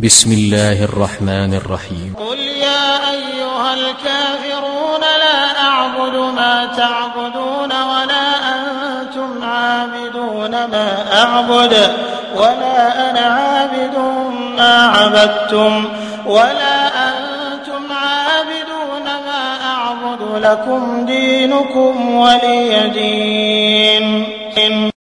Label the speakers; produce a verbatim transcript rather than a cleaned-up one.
Speaker 1: بسم الله الرحمن الرحيم
Speaker 2: قل يا أيها الكافرون لا أعبد ما تعبدون ولا أنتم عابدون ما أعبد ولا أنا عابد ما عبدتم ولا أنتم عابدون ما أعبد لكم دينكم ولي دين.